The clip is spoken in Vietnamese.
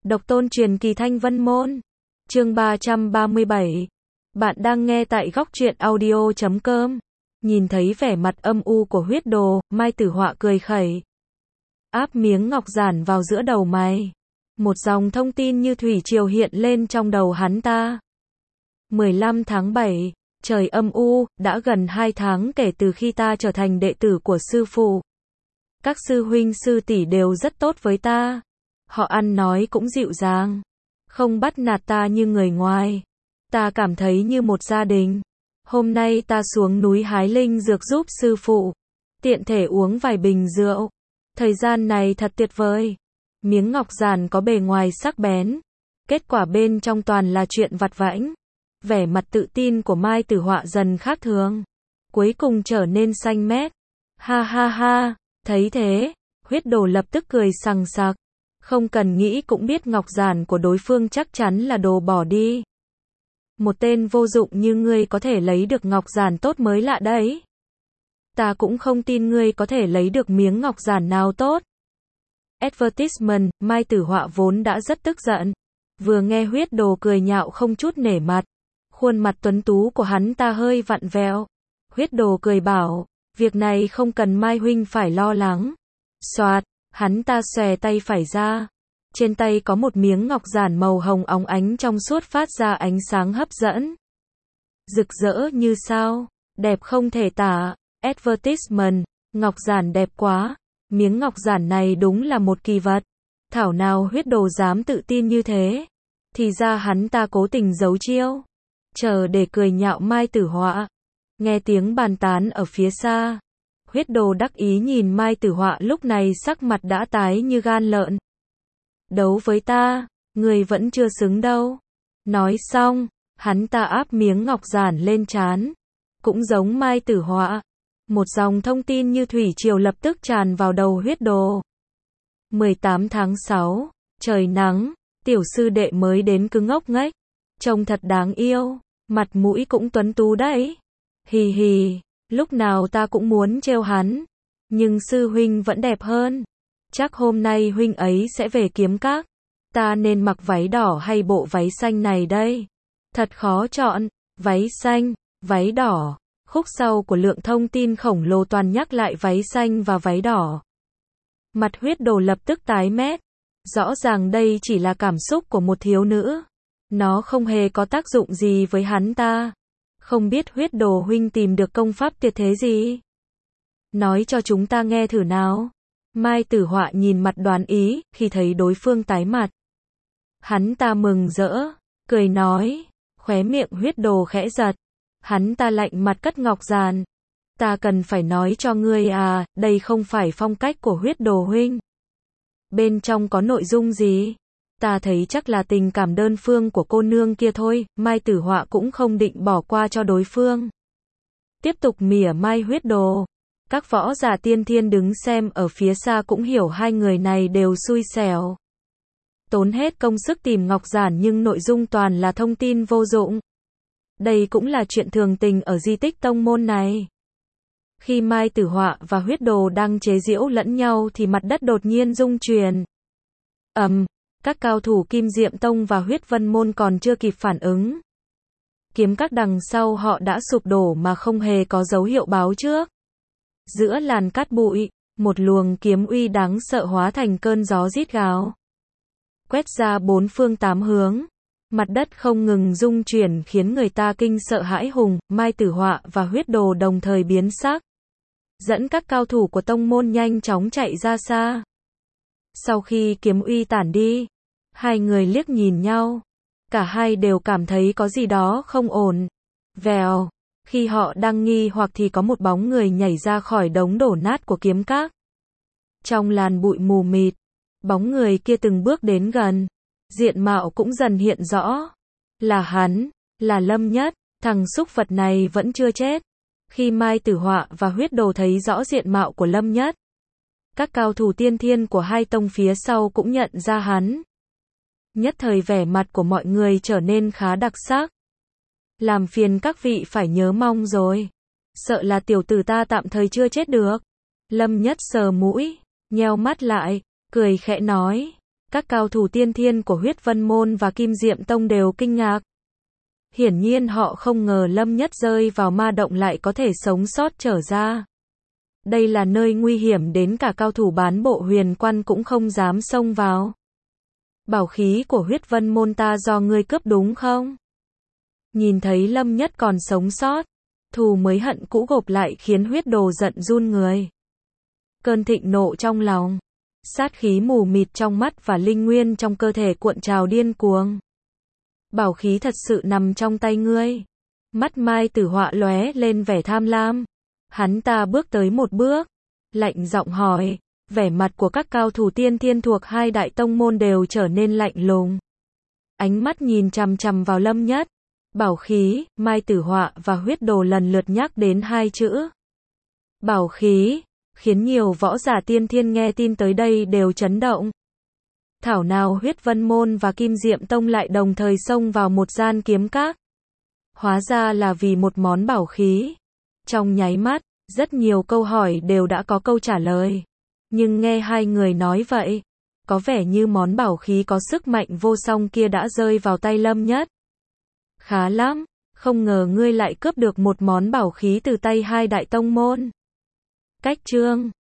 Độc tôn truyền kỳ Thanh Vân Môn. Chương 337. Bạn đang nghe tại góc truyện audio.com. Nhìn thấy vẻ mặt âm u của huyết đồ, Mai Tử Họa cười khẩy. Áp miếng ngọc giản vào giữa đầu mày. Một dòng thông tin như thủy triều hiện lên trong đầu hắn ta. 15 tháng 7, trời âm u, đã gần 2 tháng kể từ khi ta trở thành đệ tử của sư phụ. Các sư huynh sư tỷ đều rất tốt với ta. Họ ăn nói cũng dịu dàng, không bắt nạt ta như người ngoài. Ta cảm thấy như một gia đình. Hôm nay ta xuống núi hái linh dược giúp sư phụ, tiện thể uống vài bình rượu. Thời gian này thật tuyệt vời. Miếng ngọc giản có bề ngoài sắc bén, kết quả bên trong toàn là chuyện vặt vãnh. Vẻ mặt tự tin của Mai Tử Họa dần khác thường, cuối cùng trở nên xanh mét. Ha ha ha, thấy thế, huyết đồ lập tức cười sằng sặc. Không cần nghĩ cũng biết ngọc giản của đối phương chắc chắn là đồ bỏ đi. Một tên vô dụng như ngươi có thể lấy được ngọc giản tốt mới lạ đấy. Ta cũng không tin ngươi có thể lấy được miếng ngọc giản nào tốt. Advertisement, Mai Tử Họa vốn đã rất tức giận. Vừa nghe huyết đồ cười nhạo không chút nể mặt, khuôn mặt tuấn tú của hắn ta hơi vặn vẹo. Huyết đồ cười bảo, việc này không cần Mai huynh phải lo lắng. Soạt, hắn ta xòe tay phải ra. Trên tay có một miếng ngọc giản màu hồng óng ánh trong suốt phát ra ánh sáng hấp dẫn. Rực rỡ như sao, đẹp không thể tả. Advertisement, ngọc giản đẹp quá. Miếng ngọc giản này đúng là một kỳ vật. Thảo nào huyết đồ dám tự tin như thế. Thì ra hắn ta cố tình giấu chiêu, chờ để cười nhạo Mai Tử Họa. Nghe tiếng bàn tán ở phía xa, huyết đồ đắc ý nhìn Mai Tử Họa lúc này sắc mặt đã tái như gan lợn. Đấu với ta, người vẫn chưa xứng đâu. Nói xong, hắn ta áp miếng ngọc giản lên trán. Cũng giống Mai Tử Họa, một dòng thông tin như thủy triều lập tức tràn vào đầu huyết đồ. 18 tháng 6, trời nắng, tiểu sư đệ mới đến cứ ngốc nghếch, trông thật đáng yêu, mặt mũi cũng tuấn tú đấy. Hì hì, lúc nào ta cũng muốn trêu hắn, nhưng sư huynh vẫn đẹp hơn. Chắc hôm nay huynh ấy sẽ về kiếm các. Ta nên mặc váy đỏ hay bộ váy xanh này đây? Thật khó chọn, váy xanh, váy đỏ. Khúc sau của lượng thông tin khổng lồ toàn nhắc lại váy xanh và váy đỏ. Mặt huyết đồ lập tức tái mét. Rõ ràng đây chỉ là cảm xúc của một thiếu nữ. Nó không hề có tác dụng gì với hắn ta. Không biết huyết đồ huynh tìm được công pháp tuyệt thế gì? Nói cho chúng ta nghe thử nào. Mai Tử Họa nhìn mặt Đoán Ý, khi thấy đối phương tái mặt. Hắn ta mừng rỡ, cười nói, khóe miệng huyết đồ khẽ giật. Hắn ta lạnh mặt cất ngọc giản. Ta cần phải nói cho ngươi à, đây không phải phong cách của huyết đồ huynh. Bên trong có nội dung gì? Ta thấy chắc là tình cảm đơn phương của cô nương kia thôi. Mai Tử Họa cũng không định bỏ qua cho đối phương. Tiếp tục mỉa mai huyết đồ. Các võ giả tiên thiên đứng xem ở phía xa cũng hiểu hai người này đều xui xẻo. Tốn hết công sức tìm ngọc giản nhưng nội dung toàn là thông tin vô dụng. Đây cũng là chuyện thường tình ở di tích tông môn này. Khi Mai Tử Họa và huyết đồ đang chế giễu lẫn nhau thì mặt đất đột nhiên rung chuyển. Các cao thủ Kim Diệm Tông và Huyết Vân Môn còn chưa kịp phản ứng. Kiếm các đằng sau họ đã sụp đổ mà không hề có dấu hiệu báo trước. Giữa làn cát bụi, một luồng kiếm uy đáng sợ hóa thành cơn gió rít gào, quét ra bốn phương tám hướng. Mặt đất không ngừng rung chuyển khiến người ta kinh sợ hãi hùng. Mai Tử Họa và huyết đồ đồng thời biến sắc, dẫn các cao thủ của tông môn nhanh chóng chạy ra xa. Sau khi kiếm uy tản đi, hai người liếc nhìn nhau. Cả hai đều cảm thấy có gì đó không ổn. Vèo, khi họ đang nghi hoặc thì có một bóng người nhảy ra khỏi đống đổ nát của kiếm các. Trong làn bụi mù mịt, bóng người kia từng bước đến gần. Diện mạo cũng dần hiện rõ. Là hắn, là Lâm Nhất, thằng súc vật này vẫn chưa chết. Khi Mai Tử Họa và huyết đồ thấy rõ diện mạo của Lâm Nhất, các cao thủ tiên thiên của hai tông phía sau cũng nhận ra hắn. Nhất thời vẻ mặt của mọi người trở nên khá đặc sắc. Làm phiền các vị phải nhớ mong rồi. Sợ là tiểu tử ta tạm thời chưa chết được. Lâm Nhất sờ mũi, nheo mắt lại, cười khẽ nói. Các cao thủ tiên thiên của Huyết Vân Môn và Kim Diệm Tông đều kinh ngạc. Hiển nhiên họ không ngờ Lâm Nhất rơi vào ma động lại có thể sống sót trở ra. Đây là nơi nguy hiểm đến cả cao thủ bán bộ huyền quan cũng không dám xông vào. Bảo khí của Huyết Vân Môn ta do ngươi cướp đúng không? Nhìn thấy Lâm Nhất còn sống sót, thù mới hận cũ gộp lại khiến Huyết Đồ giận run người. Cơn thịnh nộ trong lòng, sát khí mù mịt trong mắt và linh nguyên trong cơ thể cuộn trào điên cuồng. Bảo khí thật sự nằm trong tay ngươi. Mắt Mai Tử Họa lóe lên vẻ tham lam. Hắn ta bước tới một bước, lạnh giọng hỏi. Vẻ mặt của các cao thủ tiên thiên thuộc hai đại tông môn đều trở nên lạnh lùng. Ánh mắt nhìn chằm chằm vào Lâm Nhất. Bảo khí, Mai Tử Họa và Huyết Đồ lần lượt nhắc đến hai chữ. Bảo khí, khiến nhiều võ giả tiên thiên nghe tin tới đây đều chấn động. Thảo nào Huyết Vân Môn và Kim Diệm Tông lại đồng thời xông vào một gian kiếm các. Hóa ra là vì một món bảo khí. Trong nháy mắt, rất nhiều câu hỏi đều đã có câu trả lời. Nhưng nghe hai người nói vậy, có vẻ như món bảo khí có sức mạnh vô song kia đã rơi vào tay Lâm Nhất. Khá lắm, không ngờ ngươi lại cướp được một món bảo khí từ tay hai đại tông môn. Cách chương